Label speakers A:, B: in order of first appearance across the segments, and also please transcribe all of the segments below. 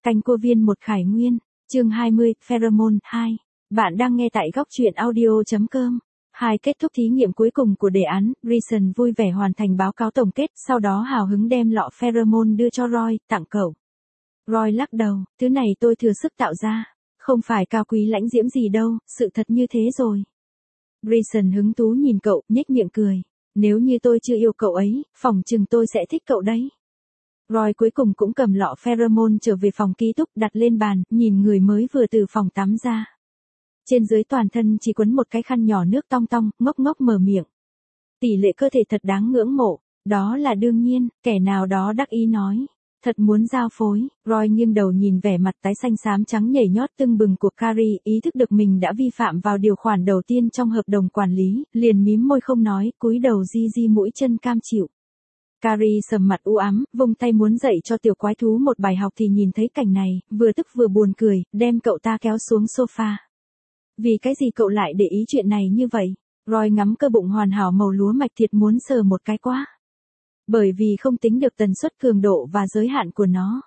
A: Canh cua viên một Khải Nguyên, chương 20, Pheromone 2. Bạn đang nghe tại góc truyện audio.com. Kết thúc thí nghiệm cuối cùng của đề án, Reason vui vẻ hoàn thành báo cáo tổng kết, sau đó hào hứng đem lọ pheromone đưa cho Roy, tặng cậu. Roy lắc đầu, thứ này tôi thừa sức tạo ra, không phải cao quý lãnh diễm gì đâu, sự thật như thế rồi. Reason hứng thú nhìn cậu, nhếch miệng cười. Nếu như tôi chưa yêu cậu ấy, phỏng chừng tôi sẽ thích cậu đấy. Roy cuối cùng cũng cầm lọ pheromone trở về phòng ký túc, đặt lên bàn, nhìn người mới vừa từ phòng tắm ra. Trên dưới toàn thân chỉ quấn một cái khăn nhỏ nước tong tong, ngốc ngốc mở miệng. Tỷ lệ cơ thể thật đáng ngưỡng mộ, đó là đương nhiên, kẻ nào đó đắc ý nói. Thật muốn giao phối. Roy nghiêng đầu nhìn vẻ mặt tái xanh xám trắng nhảy nhót tưng bừng của Carrie, ý thức được mình đã vi phạm vào điều khoản đầu tiên trong hợp đồng quản lý, liền mím môi không nói, cúi đầu di di mũi chân cam chịu. Carrie sầm mặt u ám, vung tay muốn dạy cho tiểu quái thú một bài học thì nhìn thấy cảnh này, vừa tức vừa buồn cười, đem cậu ta kéo xuống sofa. Vì cái gì cậu lại để ý chuyện này như vậy? Roy ngắm cơ bụng hoàn hảo màu lúa mạch thiệt muốn sờ một cái quá. Bởi vì không tính được tần suất cường độ và giới hạn của nó.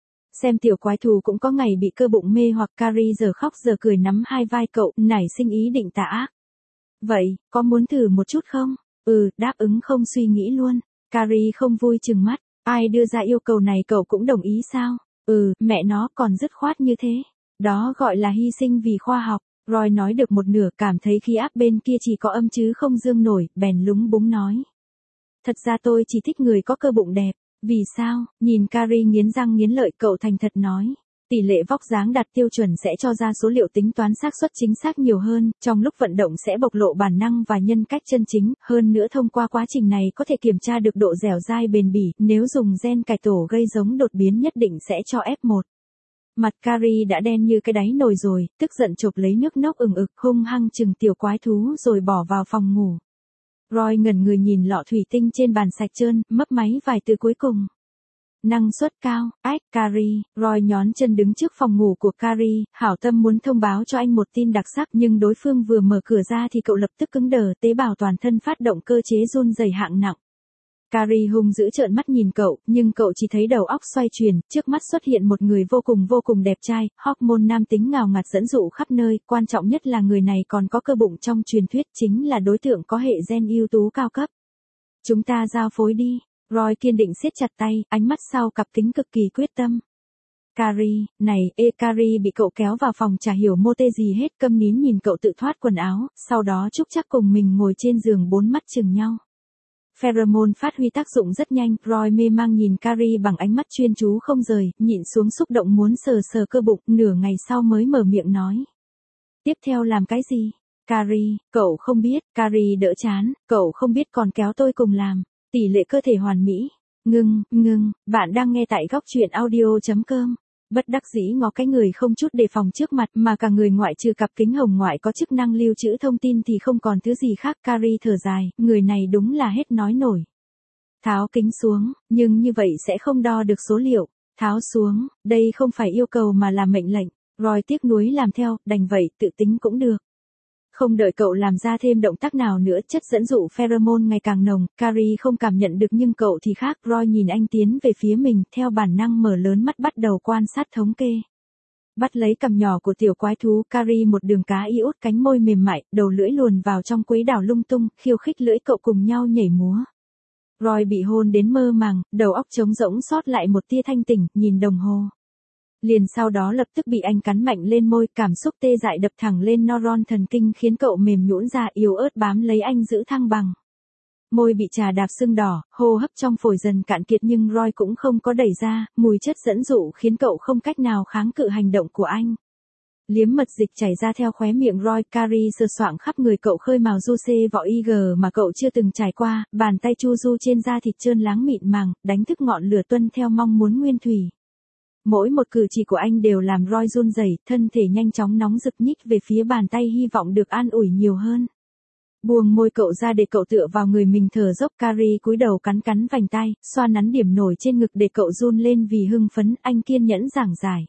A: Xem tiểu quái thú cũng có ngày bị cơ bụng mê hoặc. Carrie giờ khóc giờ cười nắm hai vai cậu, nảy sinh ý định tà ác. Vậy, có muốn thử một chút không? Đáp ứng không suy nghĩ luôn. Carrie không vui chừng mắt, ai đưa ra yêu cầu này cậu cũng đồng ý sao? Mẹ nó còn dứt khoát như thế. Đó gọi là hy sinh vì khoa học. Roy nói được một nửa, cảm thấy khí áp bên kia chỉ có âm chứ không dương nổi, bèn lúng búng nói. Thật ra tôi chỉ thích người có cơ bụng đẹp. Vì sao? Nhìn Carrie nghiến răng nghiến lợi, cậu thành thật nói. Tỷ lệ vóc dáng đạt tiêu chuẩn sẽ cho ra số liệu tính toán xác suất chính xác nhiều hơn, trong lúc vận động sẽ bộc lộ bản năng và nhân cách chân chính, hơn nữa thông qua quá trình này có thể kiểm tra được độ dẻo dai bền bỉ, nếu dùng gen cải tổ gây giống đột biến nhất định sẽ cho F1. Mặt Carrie đã đen như cái đáy nồi rồi, tức giận chộp lấy nước nốc ừng ực, hung hăng chừng tiểu quái thú rồi bỏ vào phòng ngủ. Roy ngẩn người nhìn lọ thủy tinh trên bàn sạch trơn, mấp máy vài từ cuối cùng. Năng suất cao, Carrie. Roy nhón chân đứng trước phòng ngủ của Carrie, hảo tâm muốn thông báo cho anh một tin đặc sắc, nhưng đối phương vừa mở cửa ra thì cậu lập tức cứng đờ, tế bào toàn thân phát động cơ chế run rẩy hạng nặng. Carrie hung dữ trợn mắt nhìn cậu, nhưng cậu chỉ thấy đầu óc xoay chuyển, trước mắt xuất hiện một người vô cùng đẹp trai, hormone nam tính ngào ngạt dẫn dụ khắp nơi, quan trọng nhất là người này còn có cơ bụng trong truyền thuyết, chính là đối tượng có hệ gen ưu tú cao cấp. Chúng ta giao phối đi. Roy kiên định siết chặt tay, ánh mắt sau cặp kính cực kỳ quyết tâm. Carrie, Carrie bị cậu kéo vào phòng chả hiểu mô tê gì hết, câm nín nhìn cậu tự thoát quần áo, sau đó chúc chắc cùng mình ngồi trên giường bốn mắt chừng nhau. Pheromone phát huy tác dụng rất nhanh, Roy mê mang nhìn Carrie bằng ánh mắt chuyên chú không rời, nhịn xuống xúc động muốn sờ cơ bụng, nửa ngày sau mới mở miệng nói. Tiếp theo làm cái gì? Carrie, cậu không biết. Carrie đỡ chán, cậu không biết còn kéo tôi cùng làm. Tỷ lệ cơ thể hoàn mỹ. Ngưng, bạn đang nghe tại góc truyện audio.com. Bất đắc dĩ ngó cái người không chút đề phòng trước mặt mà cả người ngoại trừ cặp kính hồng ngoại có chức năng lưu trữ thông tin thì không còn thứ gì khác. Carrie thở dài, người này đúng là hết nói nổi. Tháo kính xuống, nhưng như vậy sẽ không đo được số liệu. Tháo xuống, đây không phải yêu cầu mà là mệnh lệnh. Roy tiếc nuối làm theo, đành vậy, tự tính cũng được. Không đợi cậu làm ra thêm động tác nào nữa, chất dẫn dụ pheromone ngày càng nồng, Carrie không cảm nhận được nhưng cậu thì khác. Roy nhìn anh tiến về phía mình, theo bản năng mở lớn mắt bắt đầu quan sát thống kê. Bắt lấy cằm nhỏ của tiểu quái thú, Carrie một đường cá iốt, cánh môi mềm mại, đầu lưỡi luồn vào trong quấy đảo lung tung, khiêu khích lưỡi cậu cùng nhau nhảy múa. Roy bị hôn đến mơ màng, đầu óc trống rỗng sót lại một tia thanh tỉnh, nhìn đồng hồ. Liền sau đó lập tức bị anh cắn mạnh lên môi, cảm xúc tê dại đập thẳng lên neuron thần kinh khiến cậu mềm nhũn ra, yếu ớt bám lấy anh giữ thăng bằng. Môi bị trà đạp sưng đỏ, hô hấp trong phổi dần cạn kiệt nhưng Roy cũng không có đẩy ra, mùi chất dẫn dụ khiến cậu không cách nào kháng cự hành động của anh. Liếm mật dịch chảy ra theo khóe miệng Roy, Carrie sờ soạng khắp người cậu khơi mào du xê vỏ IG mà cậu chưa từng trải qua, bàn tay chu du trên da thịt trơn láng mịn màng, đánh thức ngọn lửa tuân theo mong muốn nguyên thủy. Mỗi một cử chỉ của anh đều làm Roy run rẩy, thân thể nhanh chóng nóng rực nhích về phía bàn tay hy vọng được an ủi nhiều hơn. Buông môi cậu ra để cậu tựa vào người mình thở dốc. Carrie cúi đầu cắn vành tai, xoa nắn điểm nổi trên ngực để cậu run lên vì hưng phấn, anh kiên nhẫn giảng giải.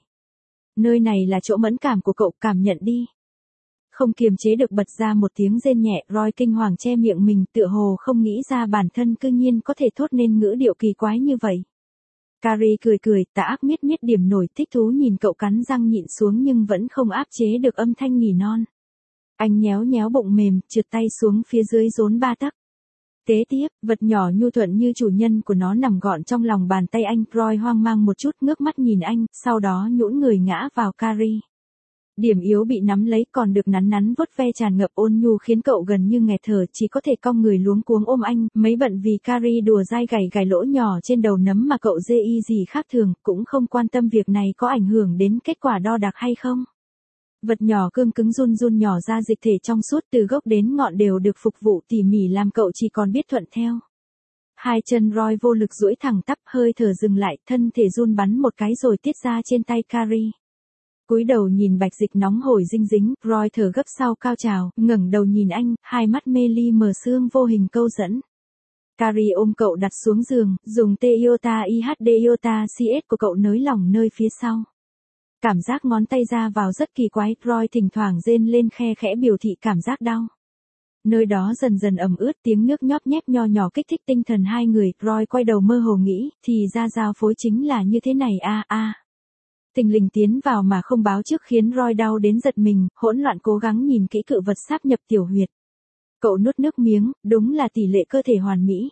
A: Nơi này là chỗ mẫn cảm của cậu, cảm nhận đi. Không kiềm chế được bật ra một tiếng rên nhẹ, Roy kinh hoàng che miệng mình, tựa hồ không nghĩ ra bản thân cư nhiên có thể thốt nên ngữ điệu kỳ quái như vậy. Carrie cười cười, tà ác miết miết điểm nổi, thích thú nhìn cậu cắn răng nhịn xuống nhưng vẫn không áp chế được âm thanh nỉ non. Anh nhéo nhéo bụng mềm, trượt tay xuống phía dưới rốn 3 tấc. Kế tiếp, vật nhỏ nhu thuận như chủ nhân của nó nằm gọn trong lòng bàn tay anh. Roy hoang mang một chút, ngước mắt nhìn anh, sau đó nhũn người ngã vào Carrie. Điểm yếu bị nắm lấy, còn được nắn nắn vuốt ve tràn ngập ôn nhu khiến cậu gần như nghẹt thở, chỉ có thể cong người luống cuống ôm anh, mấy bận vì Carrie đùa dai gảy lỗ nhỏ trên đầu nấm mà cậu dê y gì khác thường, cũng không quan tâm việc này có ảnh hưởng đến kết quả đo đạc hay không. Vật nhỏ cương cứng run run nhỏ ra dịch thể trong suốt từ gốc đến ngọn đều được phục vụ tỉ mỉ làm cậu chỉ còn biết thuận theo. Hai chân Roy vô lực duỗi thẳng tắp, hơi thở dừng lại, thân thể run bắn một cái rồi tiết ra trên tay Carrie. Cúi đầu nhìn bạch dịch nóng hổi dinh dính, Roy thở gấp sau cao trào, ngẩng đầu nhìn anh, hai mắt mê ly mờ sương vô hình câu dẫn. Carrie ôm cậu đặt xuống giường, dùng Toyota IHD Iota CS của cậu nới lỏng nơi phía sau. Cảm giác ngón tay ra vào rất kỳ quái, Roy thỉnh thoảng rên lên khe khẽ biểu thị cảm giác đau. Nơi đó dần dần ẩm ướt, tiếng nước nhóp nhép nho nhỏ kích thích tinh thần hai người, Roy quay đầu mơ hồ nghĩ, thì ra giao phối chính là như thế này a. Tình lình tiến vào mà không báo trước khiến Roy đau đến giật mình, hỗn loạn cố gắng nhìn kỹ cự vật sáp nhập tiểu huyệt. Cậu nuốt nước miếng, đúng là tỷ lệ cơ thể hoàn mỹ.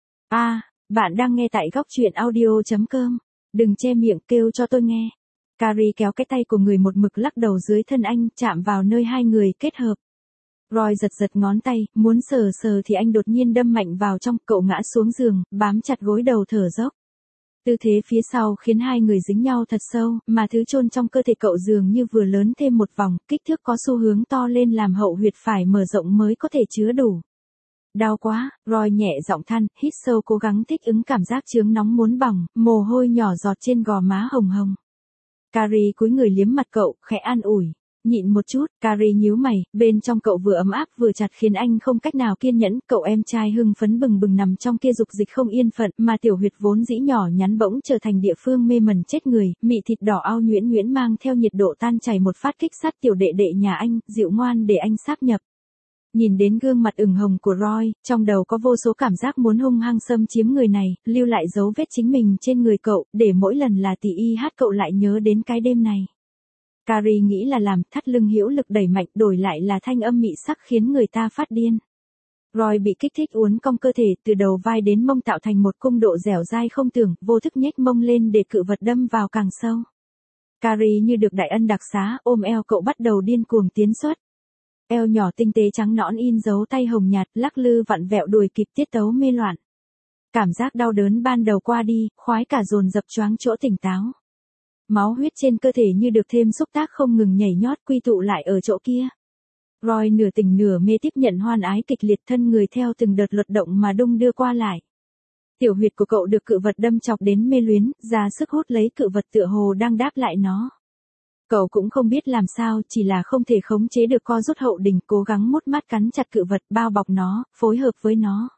A: Bạn đang nghe tại góc truyện audio.com. Đừng che miệng, kêu cho tôi nghe. Carrie kéo cái tay của người một mực lắc đầu dưới thân anh, chạm vào nơi hai người kết hợp. Roy giật ngón tay, muốn sờ thì anh đột nhiên đâm mạnh vào trong, cậu ngã xuống giường, bám chặt gối đầu thở dốc. Tư thế phía sau khiến hai người dính nhau thật sâu, mà thứ chôn trong cơ thể cậu dường như vừa lớn thêm một vòng, kích thước có xu hướng to lên làm hậu huyệt phải mở rộng mới có thể chứa đủ. Đau quá, Roy nhẹ giọng than, hít sâu cố gắng thích ứng cảm giác chướng nóng muốn bỏng, mồ hôi nhỏ giọt trên gò má hồng hồng. Carrie cúi người liếm mặt cậu, khẽ an ủi. Nhịn một chút, Carrie nhíu mày, bên trong cậu vừa ấm áp vừa chặt khiến anh không cách nào kiên nhẫn, cậu em trai hưng phấn bừng bừng nằm trong kia dục dịch không yên phận, mà tiểu huyệt vốn dĩ nhỏ nhắn bỗng trở thành địa phương mê mẩn chết người, mị thịt đỏ ao nhuyễn nhuyễn mang theo nhiệt độ tan chảy một phát kích sát tiểu đệ đệ nhà anh, dịu ngoan để anh sáp nhập. Nhìn đến gương mặt ửng hồng của Roy, trong đầu có vô số cảm giác muốn hung hăng xâm chiếm người này, lưu lại dấu vết chính mình trên người cậu, để mỗi lần là tỷ y hát cậu lại nhớ đến cái đêm này. Carrie nghĩ là làm, thắt lưng hữu lực đẩy mạnh, đổi lại là thanh âm mị sắc khiến người ta phát điên. Roy bị kích thích uốn cong cơ thể, từ đầu vai đến mông tạo thành một cung độ dẻo dai không tưởng, vô thức nhếch mông lên để cự vật đâm vào càng sâu. Carrie như được đại ân đặc xá, ôm eo cậu bắt đầu điên cuồng tiến xuất. Eo nhỏ tinh tế trắng nõn in dấu tay hồng nhạt, lắc lư vặn vẹo đùi kịp tiết tấu mê loạn. Cảm giác đau đớn ban đầu qua đi, khoái cả dồn dập choáng chỗ tỉnh táo. Máu huyết trên cơ thể như được thêm xúc tác không ngừng nhảy nhót quy tụ lại ở chỗ kia. Roy nửa tỉnh nửa mê tiếp nhận hoan ái kịch liệt, thân người theo từng đợt luật động mà đung đưa qua lại. Tiểu huyệt của cậu được cự vật đâm chọc đến mê luyến, ra sức hút lấy cự vật tựa hồ đang đáp lại nó. Cậu cũng không biết làm sao, chỉ là không thể khống chế được co rút hậu đỉnh, cố gắng mút mắt cắn chặt cự vật, bao bọc nó, phối hợp với nó.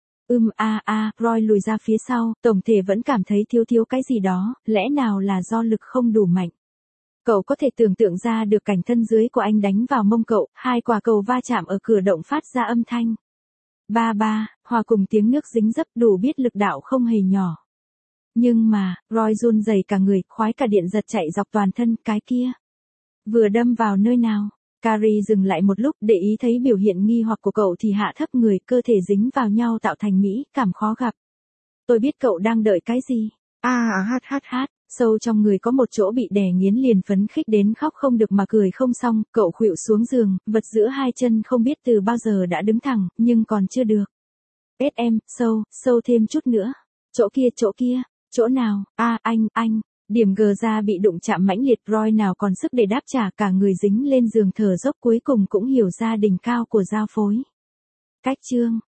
A: Roy lùi ra phía sau, tổng thể vẫn cảm thấy thiếu cái gì đó, lẽ nào là do lực không đủ mạnh. Cậu có thể tưởng tượng ra được cảnh thân dưới của anh đánh vào mông cậu, hai quả cầu va chạm ở cửa động phát ra âm thanh. Ba, hòa cùng tiếng nước dính dấp đủ biết lực đạo không hề nhỏ. Nhưng mà, Roy run rẩy cả người, khoái cả điện giật chạy dọc toàn thân, cái kia. Vừa đâm vào nơi nào? Carrie dừng lại một lúc, để ý thấy biểu hiện nghi hoặc của cậu thì hạ thấp người, cơ thể dính vào nhau tạo thành mỹ cảm khó gặp. Tôi biết cậu đang đợi cái gì. Sâu trong người có một chỗ bị đè nghiến liền phấn khích đến khóc không được mà cười không xong, cậu khuỵu xuống giường, vật giữa hai chân không biết từ bao giờ đã đứng thẳng, nhưng còn chưa được. Sâu thêm chút nữa. Chỗ kia, chỗ nào? Anh. Điểm gờ ra bị đụng chạm mãnh liệt, Roy nào còn sức để đáp trả, cả người dính lên giường thở dốc, cuối cùng cũng hiểu ra đỉnh cao của giao phối. Cách chương